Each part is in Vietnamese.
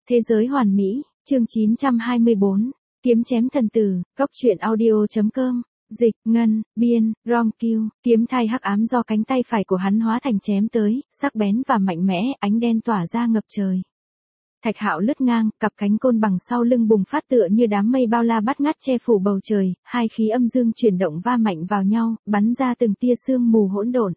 Thế giới hoàn mỹ, chương 924, kiếm chém thần tử, góc truyện audio.com, dịch, ngân, biên, Ron Q, kiếm thai hắc ám do cánh tay phải của hắn hóa thành chém tới, sắc bén và mạnh mẽ, ánh đen tỏa ra ngập trời. Thạch Hạo lướt ngang, cặp cánh côn bằng sau lưng bùng phát tựa như đám mây bao la bát ngát che phủ bầu trời, hai khí âm dương chuyển động va mạnh vào nhau, bắn ra từng tia sương mù hỗn độn.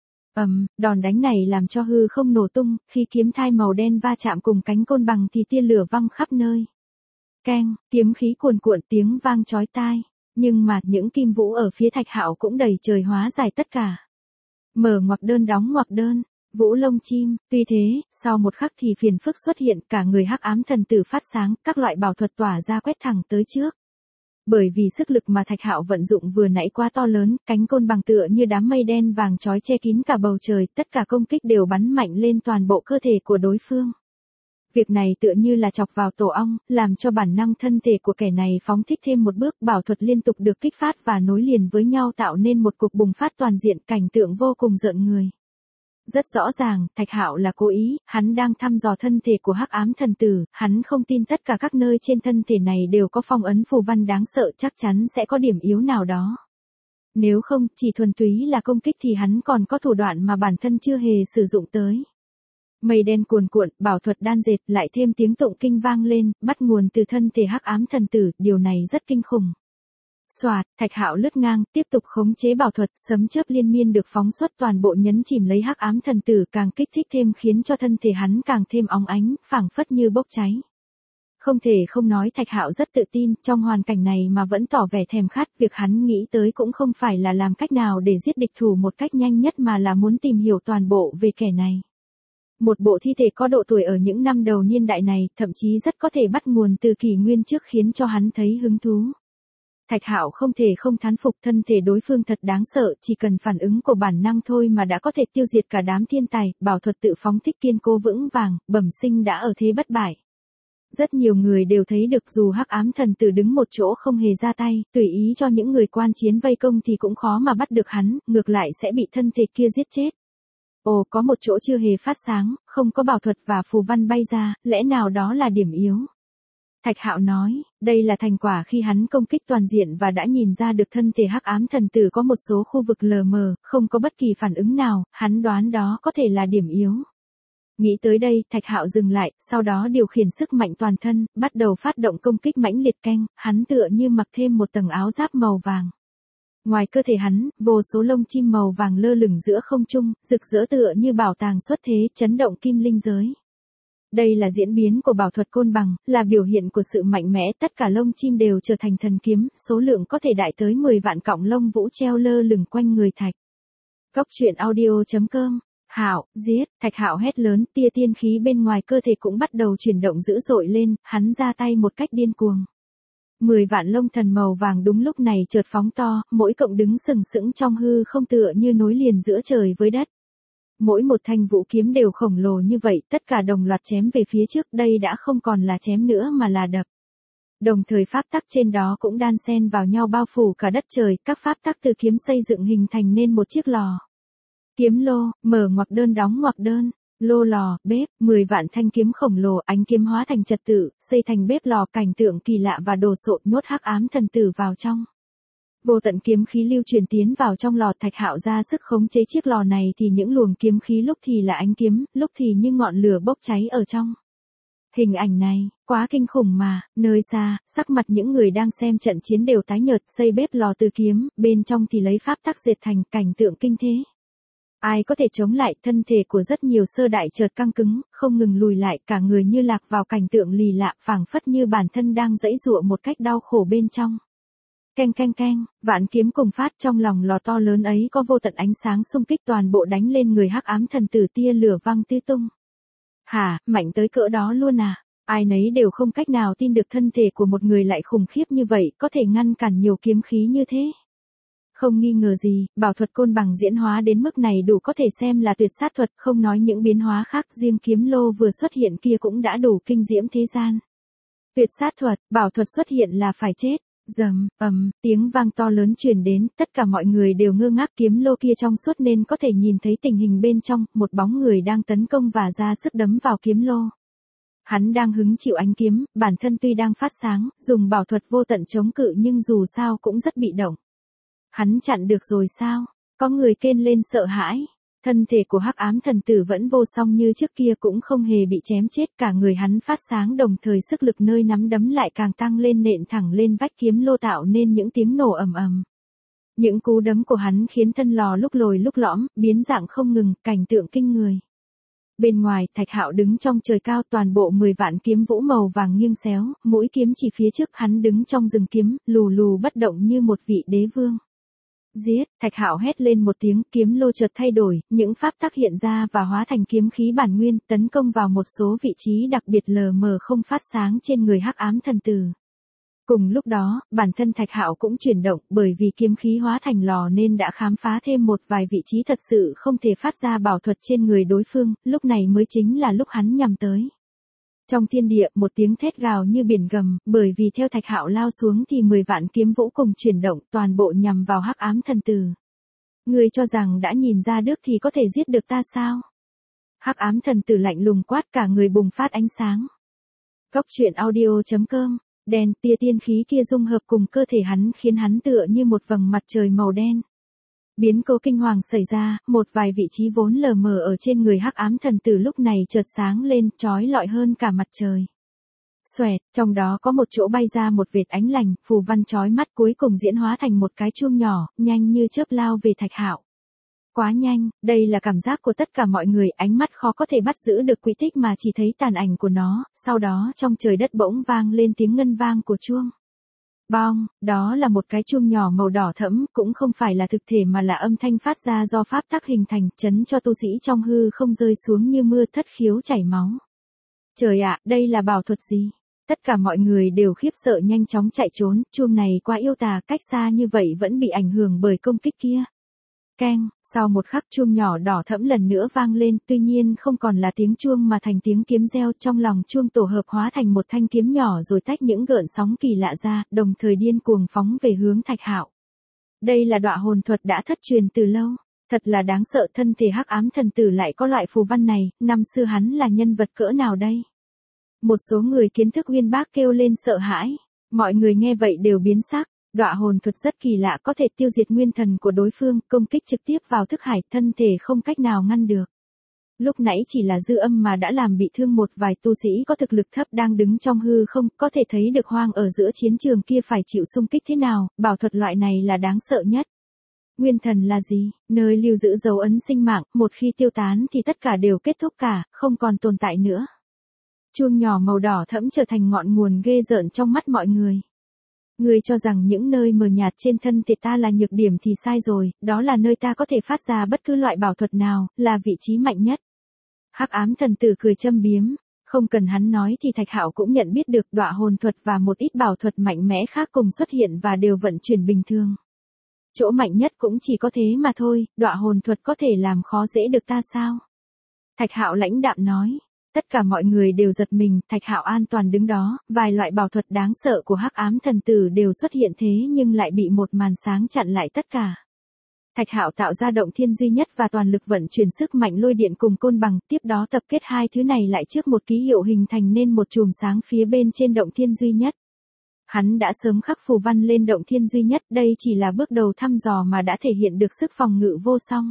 Đòn đánh này làm cho hư không nổ tung, khi kiếm thai màu đen va chạm cùng cánh côn bằng thì tia lửa văng khắp nơi. Keng, kiếm khí cuồn cuộn tiếng vang chói tai, nhưng mà những kim vũ ở phía Thạch Hạo cũng đầy trời hóa giải tất cả. Mở ngoặc đơn đóng ngoặc đơn, vũ lông chim, tuy thế, sau một khắc thì phiền phức xuất hiện, cả người hắc ám thần tử phát sáng, các loại bảo thuật tỏa ra quét thẳng tới trước. Bởi vì sức lực mà Thạch Hạo vận dụng vừa nãy quá to lớn, cánh côn bằng tựa như đám mây đen vàng chói che kín cả bầu trời, tất cả công kích đều bắn mạnh lên toàn bộ cơ thể của đối phương. Việc này tựa như là chọc vào tổ ong, làm cho bản năng thân thể của kẻ này phóng thích thêm một bước, bảo thuật liên tục được kích phát và nối liền với nhau tạo nên một cuộc bùng phát toàn diện, cảnh tượng vô cùng rợn người. Rất rõ ràng, Thạch Hạo là cố ý, hắn đang thăm dò thân thể của hắc ám thần tử, hắn không tin tất cả các nơi trên thân thể này đều có phong ấn phù văn đáng sợ, chắc chắn sẽ có điểm yếu nào đó. Nếu không, chỉ thuần túy là công kích thì hắn còn có thủ đoạn mà bản thân chưa hề sử dụng tới. Mây đen cuồn cuộn, bảo thuật đan dệt, lại thêm tiếng tụng kinh vang lên, bắt nguồn từ thân thể hắc ám thần tử, điều này rất kinh khủng. Soạt, Thạch Hạo lướt ngang, tiếp tục khống chế bảo thuật, sấm chớp liên miên được phóng xuất toàn bộ nhấn chìm lấy hắc ám thần tử, càng kích thích thêm khiến cho thân thể hắn càng thêm óng ánh, phảng phất như bốc cháy. Không thể không nói Thạch Hạo rất tự tin, trong hoàn cảnh này mà vẫn tỏ vẻ thèm khát, việc hắn nghĩ tới cũng không phải là làm cách nào để giết địch thủ một cách nhanh nhất mà là muốn tìm hiểu toàn bộ về kẻ này. Một bộ thi thể có độ tuổi ở những năm đầu niên đại này, thậm chí rất có thể bắt nguồn từ kỷ nguyên trước khiến cho hắn thấy hứng thú. Thạch Hạo không thể không thán phục, thân thể đối phương thật đáng sợ, chỉ cần phản ứng của bản năng thôi mà đã có thể tiêu diệt cả đám thiên tài, bảo thuật tự phóng thích kiên cố vững vàng, bẩm sinh đã ở thế bất bại. Rất nhiều người đều thấy được dù hắc ám thần tử đứng một chỗ không hề ra tay, tùy ý cho những người quan chiến vây công thì cũng khó mà bắt được hắn, ngược lại sẽ bị thân thể kia giết chết. Ồ, có một chỗ chưa hề phát sáng, không có bảo thuật và phù văn bay ra, lẽ nào đó là điểm yếu? Thạch Hạo nói, đây là thành quả khi hắn công kích toàn diện và đã nhìn ra được thân thể hắc ám thần tử có một số khu vực lờ mờ, không có bất kỳ phản ứng nào, hắn đoán đó có thể là điểm yếu. Nghĩ tới đây, Thạch Hạo dừng lại, sau đó điều khiển sức mạnh toàn thân, bắt đầu phát động công kích mãnh liệt keng, hắn tựa như mặc thêm một tầng áo giáp màu vàng. Ngoài cơ thể hắn, vô số lông chim màu vàng lơ lửng giữa không trung, rực rỡ tựa như bảo tàng xuất thế, chấn động kim linh giới. Đây là diễn biến của bảo thuật côn bằng, là biểu hiện của sự mạnh mẽ, tất cả lông chim đều trở thành thần kiếm, số lượng có thể đại tới 10 vạn cọng lông vũ treo lơ lửng quanh người Thạch. Góc truyện audio.com, Hạo, giết, Thạch Hạo hét lớn, tia tiên khí bên ngoài cơ thể cũng bắt đầu chuyển động dữ dội lên, hắn ra tay một cách điên cuồng. 10 vạn lông thần màu vàng đúng lúc này chợt phóng to, mỗi cọng đứng sừng sững trong hư không tựa như nối liền giữa trời với đất. Mỗi một thanh vũ kiếm đều khổng lồ như vậy, tất cả đồng loạt chém về phía trước, đây đã không còn là chém nữa mà là đập. Đồng thời pháp tắc trên đó cũng đan xen vào nhau bao phủ cả đất trời, các pháp tắc từ kiếm xây dựng hình thành nên một chiếc lò. Kiếm lô, mở ngoặc đơn đóng ngoặc đơn, lô lò, bếp, 10 vạn thanh kiếm khổng lồ, ánh kiếm hóa thành trật tự, xây thành bếp lò, cảnh tượng kỳ lạ và đồ sộ, nhốt hắc ám thần tử vào trong. Vô tận kiếm khí lưu truyền tiến vào trong lò, Thạch Hạo ra sức khống chế chiếc lò này thì những luồng kiếm khí lúc thì là ánh kiếm, lúc thì như ngọn lửa bốc cháy ở trong. Hình ảnh này, quá kinh khủng mà, nơi xa, sắc mặt những người đang xem trận chiến đều tái nhợt, xây bếp lò từ kiếm, bên trong thì lấy pháp tắc dệt thành, cảnh tượng kinh thế. Ai có thể chống lại, thân thể của rất nhiều sơ đại chợt căng cứng, không ngừng lùi lại, cả người như lạc vào cảnh tượng lì lạ, phảng phất như bản thân đang giãy giụa một cách đau khổ bên trong. Keng keng keng, vạn kiếm cùng phát, trong lòng lò to lớn ấy có vô tận ánh sáng xung kích toàn bộ đánh lên người hắc ám thần tử, tia lửa văng tứ tung. Hả, mạnh tới cỡ đó luôn à? Ai nấy đều không cách nào tin được thân thể của một người lại khủng khiếp như vậy, có thể ngăn cản nhiều kiếm khí như thế. Không nghi ngờ gì, bảo thuật côn bằng diễn hóa đến mức này đủ có thể xem là tuyệt sát thuật, không nói những biến hóa khác, riêng kiếm lô vừa xuất hiện kia cũng đã đủ kinh diễm thế gian. Tuyệt sát thuật, bảo thuật xuất hiện là phải chết. Rầm, tiếng vang to lớn truyền đến, tất cả mọi người đều ngơ ngác, kiếm lô kia trong suốt nên có thể nhìn thấy tình hình bên trong, một bóng người đang tấn công và ra sức đấm vào kiếm lô. Hắn đang hứng chịu ánh kiếm, bản thân tuy đang phát sáng, dùng bảo thuật vô tận chống cự nhưng dù sao cũng rất bị động. Hắn chặn được rồi sao? Có người kêu lên sợ hãi. Thân thể của hắc ám thần tử vẫn vô song như trước kia cũng không hề bị chém chết, cả người hắn phát sáng đồng thời sức lực nơi nắm đấm lại càng tăng lên nện thẳng lên vách kiếm lô tạo nên những tiếng nổ ầm ầm. Những cú đấm của hắn khiến thân lò lúc lồi lúc lõm, biến dạng không ngừng, cảnh tượng kinh người. Bên ngoài, Thạch Hạo đứng trong trời cao, toàn bộ 10 vạn kiếm vũ màu vàng nghiêng xéo, mũi kiếm chỉ phía trước, hắn đứng trong rừng kiếm, lù lù bất động như một vị đế vương. Giết, Thạch Hạo hét lên một tiếng, kiếm lô chợt thay đổi, những pháp tắc hiện ra và hóa thành kiếm khí bản nguyên, tấn công vào một số vị trí đặc biệt lờ mờ không phát sáng trên người hắc ám thần tử. Cùng lúc đó, bản thân Thạch Hạo cũng chuyển động, bởi vì kiếm khí hóa thành lò nên đã khám phá thêm một vài vị trí thật sự không thể phát ra bảo thuật trên người đối phương, lúc này mới chính là lúc hắn nhằm tới. Trong thiên địa, một tiếng thét gào như biển gầm, bởi vì theo Thạch Hạo lao xuống thì 10 vạn kiếm vũ cùng chuyển động, toàn bộ nhằm vào hắc ám thần tử. Ngươi cho rằng đã nhìn ra được thì có thể giết được ta sao? Hắc ám thần tử lạnh lùng quát, cả người bùng phát ánh sáng. Cốc truyện audio.com. Đen, tia tiên khí kia dung hợp cùng cơ thể hắn khiến hắn tựa như một vầng mặt trời màu đen. Biến cố kinh hoàng xảy ra, một vài vị trí vốn lờ mờ ở trên người hắc ám thần tử lúc này chợt sáng lên, chói lọi hơn cả mặt trời. Xoẹt, trong đó có một chỗ bay ra một vệt ánh lành, phù văn chói mắt cuối cùng diễn hóa thành một cái chuông nhỏ, nhanh như chớp lao về Thạch Hạo. Quá nhanh, đây là cảm giác của tất cả mọi người, ánh mắt khó có thể bắt giữ được quỹ tích mà chỉ thấy tàn ảnh của nó, sau đó trong trời đất bỗng vang lên tiếng ngân vang của chuông. Bong, đó là một cái chuông nhỏ màu đỏ thẫm, cũng không phải là thực thể mà là âm thanh phát ra do pháp tắc hình thành, chấn cho tu sĩ trong hư không rơi xuống như mưa thất khiếu chảy máu. Trời ạ, đây là bảo thuật gì? Tất cả mọi người đều khiếp sợ nhanh chóng chạy trốn, chuông này quá yêu tà, cách xa như vậy vẫn bị ảnh hưởng bởi công kích kia. Keng, sau một khắc chuông nhỏ đỏ thẫm lần nữa vang lên, tuy nhiên không còn là tiếng chuông mà thành tiếng kiếm reo, trong lòng chuông tổ hợp hóa thành một thanh kiếm nhỏ rồi tách những gợn sóng kỳ lạ ra, đồng thời điên cuồng phóng về hướng Thạch Hạo. Đây là đọa hồn thuật đã thất truyền từ lâu, thật là đáng sợ, thân thể hắc ám thần tử lại có loại phù văn này, năm xưa hắn là nhân vật cỡ nào đây? Một số người kiến thức uyên bác kêu lên sợ hãi, mọi người nghe vậy đều biến sắc. Đọa hồn thuật rất kỳ lạ, có thể tiêu diệt nguyên thần của đối phương, công kích trực tiếp vào thức hải, thân thể không cách nào ngăn được. Lúc nãy chỉ là dư âm mà đã làm bị thương một vài tu sĩ có thực lực thấp đang đứng trong hư không, có thể thấy được hoang ở giữa chiến trường kia phải chịu xung kích thế nào, bảo thuật loại này là đáng sợ nhất. Nguyên thần là gì? Nơi lưu giữ dấu ấn sinh mạng, một khi tiêu tán thì tất cả đều kết thúc cả, không còn tồn tại nữa. Chuông nhỏ màu đỏ thẫm trở thành ngọn nguồn ghê rợn trong mắt mọi người. Ngươi cho rằng những nơi mờ nhạt trên thân thể ta là nhược điểm thì sai rồi, đó là nơi ta có thể phát ra bất cứ loại bảo thuật nào, là vị trí mạnh nhất. Hắc ám thần tử cười châm biếm, không cần hắn nói thì Thạch Hạo cũng nhận biết được đọa hồn thuật và một ít bảo thuật mạnh mẽ khác cùng xuất hiện và đều vận chuyển bình thường. Chỗ mạnh nhất cũng chỉ có thế mà thôi, đọa hồn thuật có thể làm khó dễ được ta sao? Thạch Hạo lãnh đạm nói. Tất cả mọi người đều giật mình, Thạch Hạo an toàn đứng đó, vài loại bảo thuật đáng sợ của hắc ám thần tử đều xuất hiện thế nhưng lại bị một màn sáng chặn lại tất cả. Thạch Hạo tạo ra động thiên duy nhất và toàn lực vận chuyển sức mạnh lôi điện cùng côn bằng, tiếp đó tập kết hai thứ này lại trước một ký hiệu hình thành nên một chùm sáng phía bên trên động thiên duy nhất. Hắn đã sớm khắc phù văn lên động thiên duy nhất, đây chỉ là bước đầu thăm dò mà đã thể hiện được sức phòng ngự vô song.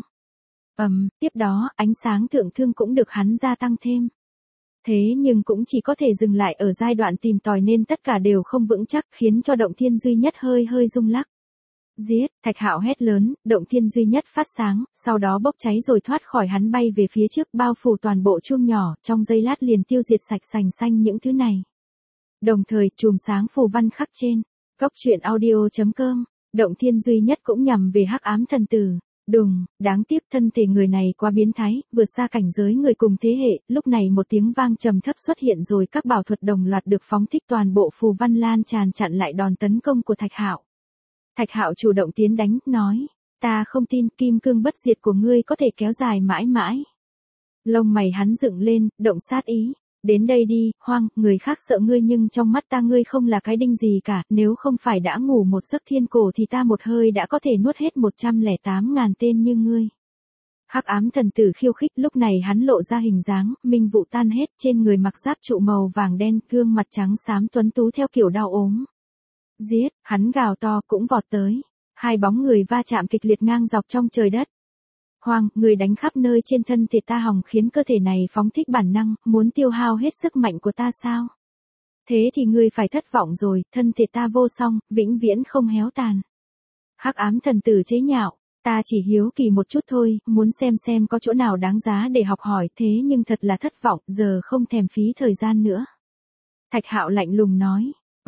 Tiếp đó, ánh sáng thượng thương cũng được hắn gia tăng thêm. Thế nhưng cũng chỉ có thể dừng lại ở giai đoạn tìm tòi nên tất cả đều không vững chắc, khiến cho động thiên duy nhất hơi rung lắc. Giết, Thạch Hạo hét lớn, động thiên duy nhất phát sáng, sau đó bốc cháy rồi thoát khỏi hắn bay về phía trước, bao phủ toàn bộ chuông nhỏ, trong giây lát liền tiêu diệt sạch sành xanh những thứ này. Đồng thời, chùm sáng phù văn khắc trên cốc truyện audio.com, động thiên duy nhất cũng nhằm về hắc ám thần tử. Đùng, đáng tiếc thân thể người này quá biến thái, vượt xa cảnh giới người cùng thế hệ, lúc này một tiếng vang trầm thấp xuất hiện rồi các bảo thuật đồng loạt được phóng thích, toàn bộ phù văn lan tràn chặn lại đòn tấn công của Thạch Hạo. Thạch Hạo chủ động tiến đánh, nói, ta không tin kim cương bất diệt của ngươi có thể kéo dài mãi mãi. Lông mày hắn dựng lên, động sát ý. Đến đây đi, Hoang, người khác sợ ngươi nhưng trong mắt ta ngươi không là cái đinh gì cả, nếu không phải đã ngủ một giấc thiên cổ thì ta một hơi đã có thể nuốt hết 108.000 tên như ngươi. Hắc ám thần tử khiêu khích, lúc này hắn lộ ra hình dáng, minh vụ tan hết, trên người mặc giáp trụ màu vàng đen, gương mặt trắng xám tuấn tú theo kiểu đau ốm. Giết, hắn gào to cũng vọt tới. Hai bóng người va chạm kịch liệt ngang dọc trong trời đất. Hoàng, người đánh khắp nơi trên thân thể ta hòng khiến cơ thể này phóng thích bản năng, muốn tiêu hao hết sức mạnh của ta sao? Thế thì ngươi phải thất vọng rồi, thân thể ta vô song, vĩnh viễn không héo tàn. Hắc ám thần tử chế nhạo, ta chỉ hiếu kỳ một chút thôi, muốn xem có chỗ nào đáng giá để học hỏi, thế nhưng thật là thất vọng, giờ không thèm phí thời gian nữa. Thạch Hạo lạnh lùng nói,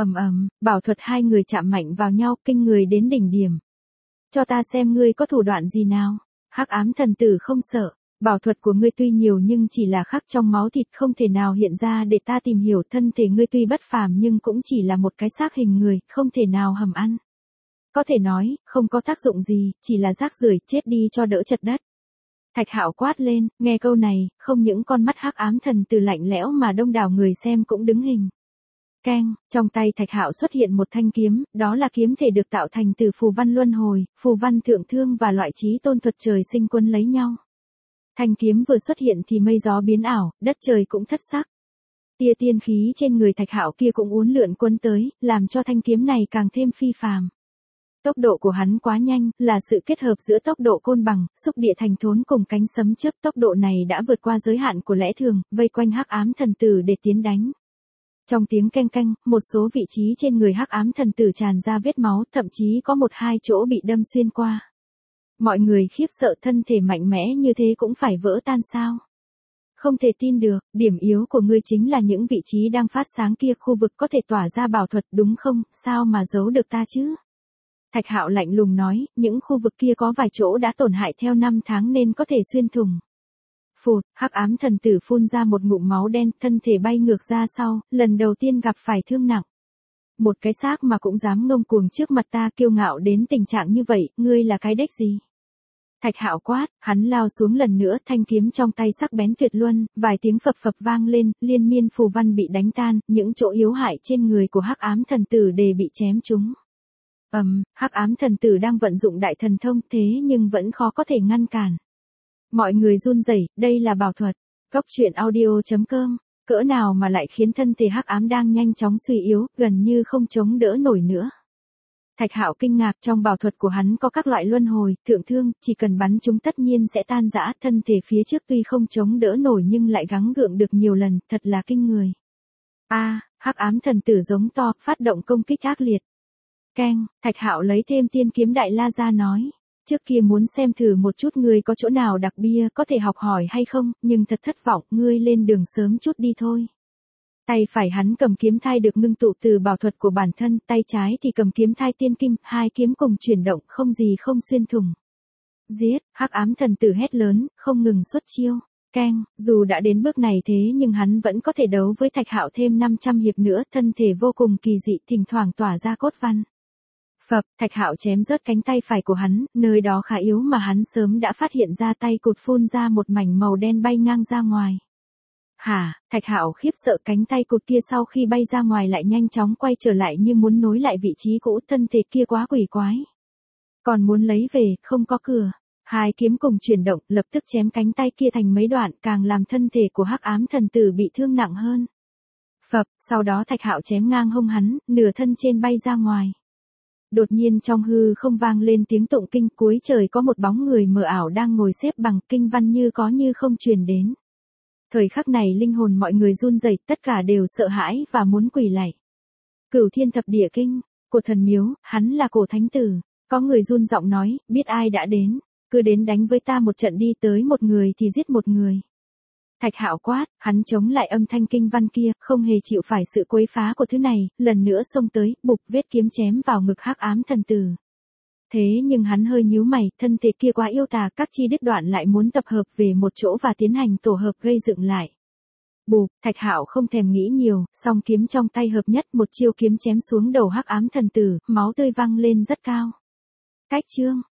bảo thuật hai người chạm mạnh vào nhau, kinh người đến đỉnh điểm. Cho ta xem ngươi có thủ đoạn gì nào. Hắc ám thần tử không sợ, bảo thuật của ngươi tuy nhiều nhưng chỉ là khắc trong máu thịt, không thể nào hiện ra để ta tìm hiểu. Thân thể ngươi tuy bất phàm nhưng cũng chỉ là một cái xác hình người, không thể nào hầm ăn. Có thể nói, không có tác dụng gì, chỉ là rác rưởi, chết đi cho đỡ chật đất. Thạch Hạo quát lên, nghe câu này, không những con mắt hắc ám thần tử lạnh lẽo mà đông đảo người xem cũng đứng hình. Keng, trong tay Thạch Hạo xuất hiện một thanh kiếm, đó là kiếm thể được tạo thành từ phù văn luân hồi, phù văn thượng thương và loại chí tôn thuật trời sinh quân lấy nhau. Thanh kiếm vừa xuất hiện thì mây gió biến ảo, đất trời cũng thất sắc. Tia tiên khí trên người Thạch Hạo kia cũng uốn lượn quân tới, làm cho thanh kiếm này càng thêm phi phàm. Tốc độ của hắn quá nhanh, là sự kết hợp giữa tốc độ côn bằng, xúc địa thành thốn cùng cánh sấm chớp. Tốc độ này đã vượt qua giới hạn của lẽ thường, vây quanh hắc ám thần tử để tiến đánh. Trong tiếng keng keng, một số vị trí trên người hắc ám thần tử tràn ra vết máu, thậm chí có một hai chỗ bị đâm xuyên qua. Mọi người khiếp sợ, thân thể mạnh mẽ như thế cũng phải vỡ tan sao? Không thể tin được, điểm yếu của ngươi chính là những vị trí đang phát sáng kia, khu vực có thể tỏa ra bảo thuật đúng không, sao mà giấu được ta chứ? Thạch Hạo lạnh lùng nói, những khu vực kia có vài chỗ đã tổn hại theo năm tháng nên có thể xuyên thủng. Phụt, hắc ám thần tử phun ra một ngụm máu đen, thân thể bay ngược ra sau, lần đầu tiên gặp phải thương nặng. Một cái xác mà cũng dám ngông cuồng trước mặt ta, kiêu ngạo đến tình trạng như vậy, ngươi là cái đếch gì? Thạch Hạo quát, hắn lao xuống lần nữa, thanh kiếm trong tay sắc bén tuyệt luân, vài tiếng phập phập vang lên, liên miên phù văn bị đánh tan, những chỗ yếu hại trên người của hắc ám thần tử đều bị chém trúng. Hắc ám thần tử đang vận dụng đại thần thông thế nhưng vẫn khó có thể ngăn cản. Mọi người run rẩy, đây là bảo thuật. Cốc truyện audio.com, cỡ nào mà lại khiến thân thể hắc ám đang nhanh chóng suy yếu, gần như không chống đỡ nổi nữa. Thạch Hạo kinh ngạc, trong bảo thuật của hắn có các loại luân hồi, thượng thương, chỉ cần bắn chúng tất nhiên sẽ tan rã, thân thể phía trước tuy không chống đỡ nổi nhưng lại gắng gượng được nhiều lần, thật là kinh người. Hắc ám thần tử giống to, phát động công kích ác liệt. Keng, Thạch Hạo lấy thêm tiên kiếm đại la ra nói. Trước kia muốn xem thử một chút ngươi có chỗ nào đặc biệt có thể học hỏi hay không, nhưng thật thất vọng, ngươi lên đường sớm chút đi thôi. Tay phải hắn cầm kiếm thai được ngưng tụ từ bảo thuật của bản thân, tay trái thì cầm kiếm thai tiên kim, hai kiếm cùng chuyển động, không gì không xuyên thủng. Giết, hắc ám thần tử hét lớn, không ngừng xuất chiêu. Keng, dù đã đến bước này thế nhưng hắn vẫn có thể đấu với Thạch Hạo thêm 500 hiệp nữa, thân thể vô cùng kỳ dị, thỉnh thoảng tỏa ra cốt văn. Phập, Thạch Hạo chém rớt cánh tay phải của hắn, nơi đó khá yếu mà hắn sớm đã phát hiện ra, tay cụt phun ra một mảnh màu đen bay ngang ra ngoài. Hả, Thạch Hạo khiếp sợ, cánh tay cụt kia sau khi bay ra ngoài lại nhanh chóng quay trở lại như muốn nối lại vị trí cũ, thân thể kia quá quỷ quái. Còn muốn lấy về, không có cửa. Hai kiếm cùng chuyển động, lập tức chém cánh tay kia thành mấy đoạn, càng làm thân thể của hắc ám thần tử bị thương nặng hơn. Phập, sau đó Thạch Hạo chém ngang hông hắn, nửa thân trên bay ra ngoài. Đột nhiên trong hư không vang lên tiếng tụng kinh, cuối trời có một bóng người mờ ảo đang ngồi xếp bằng, kinh văn như có như không truyền đến. Thời khắc này linh hồn mọi người run rẩy, tất cả đều sợ hãi và muốn quỳ lạy. Cửu Thiên Thập Địa Kinh, của thần miếu, hắn là Cổ Thánh Tử. Có người run giọng nói, biết ai đã đến, cứ đến đánh với ta một trận đi, tới một người thì giết một người. Thạch Hạo quát, hắn chống lại âm thanh kinh văn kia, không hề chịu phải sự quấy phá của thứ này, lần nữa xông tới, bục vết kiếm chém vào ngực hắc ám thần tử. Thế nhưng hắn hơi nhíu mày, thân thể kia quá yêu tà, các chi đứt đoạn lại muốn tập hợp về một chỗ và tiến hành tổ hợp gây dựng lại. Bụp, Thạch Hạo không thèm nghĩ nhiều, song kiếm trong tay hợp nhất, một chiêu kiếm chém xuống đầu hắc ám thần tử, máu tươi văng lên rất cao. Cách chương